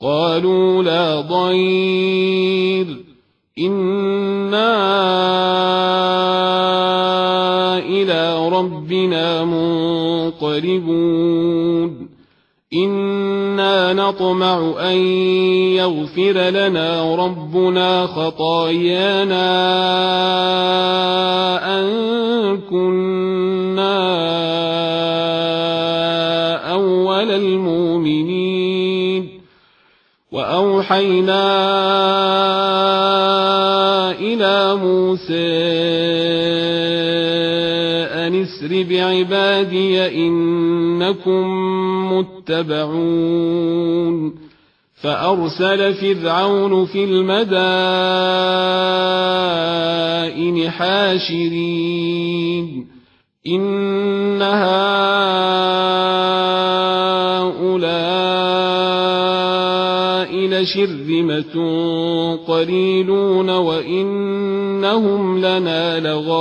قالوا لا ضير إنا إلى ربنا منقلبون إنا نطمع أن يغفر لنا ربنا خطايانا أن كنا أول المؤمنين وأوحينا إلى موسى أن اسر بعبادي إنكم متبعون فأرسل فرعون في المدائن حاشرين إن هؤلاء لشرذمة قليلون وإنهم لنا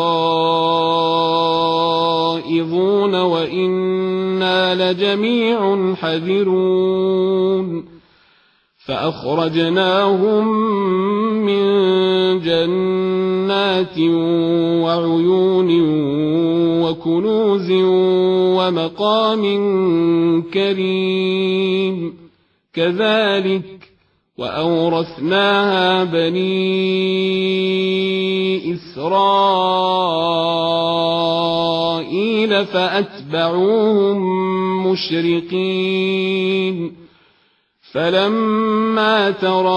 لغائظون وإنا لجميع حذرون فأخرجناهم من جنات وعيون وكنوز ومقام كريم كذلك وأورثناها بني إسرائيل فأتبعوهم مشرقين فلما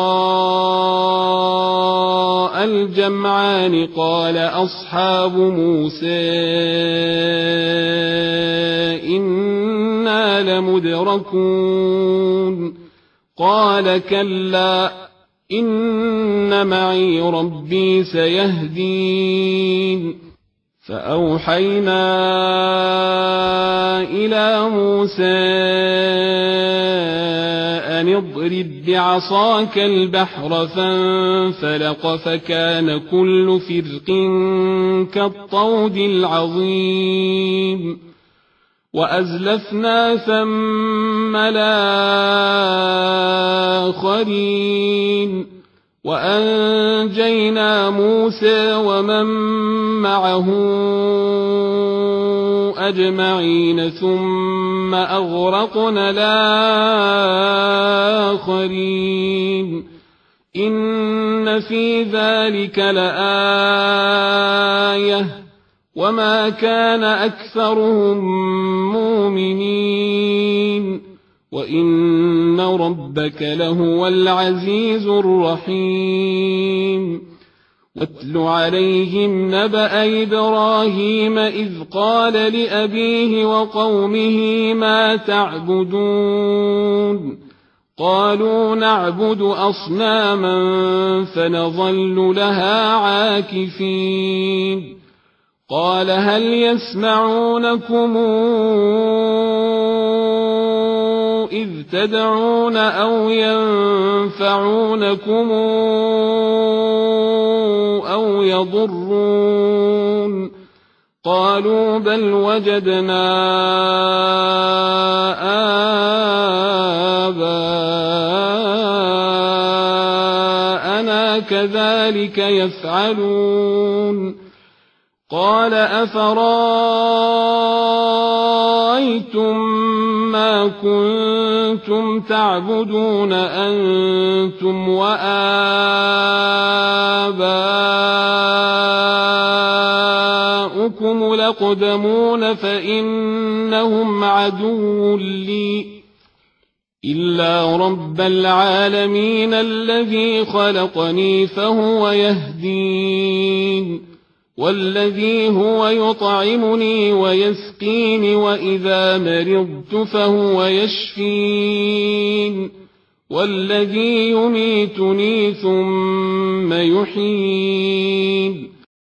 تراءى الجمعان قال أصحاب موسى إنا لمدركون قال كلا إن معي ربي سيهدين فأوحينا إلى موسى أن اضرب بعصاك البحر فانفلق فكان كل فرق كالطود العظيم وأزلفنا ثم الآخرين وأنجينا موسى ومن معه أجمعين ثم أغرقنا الآخرين إن في ذلك لآية وما كان أكثرهم مؤمنين وإن ربك لهو العزيز الرحيم واتل عليهم نبأ إبراهيم إذ قال لأبيه وقومه ما تعبدون قالوا نعبد أصناما فنظل لها عاكفين قال هل يسمعونكم إذ تدعون أو ينفعونكم أو يضرون قالوا بل وجدنا آباءنا كذلك يفعلون قال أفرأيتم ما كنتم تعبدون أنتم وآباؤكم الأقدمون فإنهم عدو لي إلا رب العالمين الذي خلقني فهو يهدين والذي هو يطعمني ويسقين وإذا مرضت فهو يشفين والذي يميتني ثم يحيين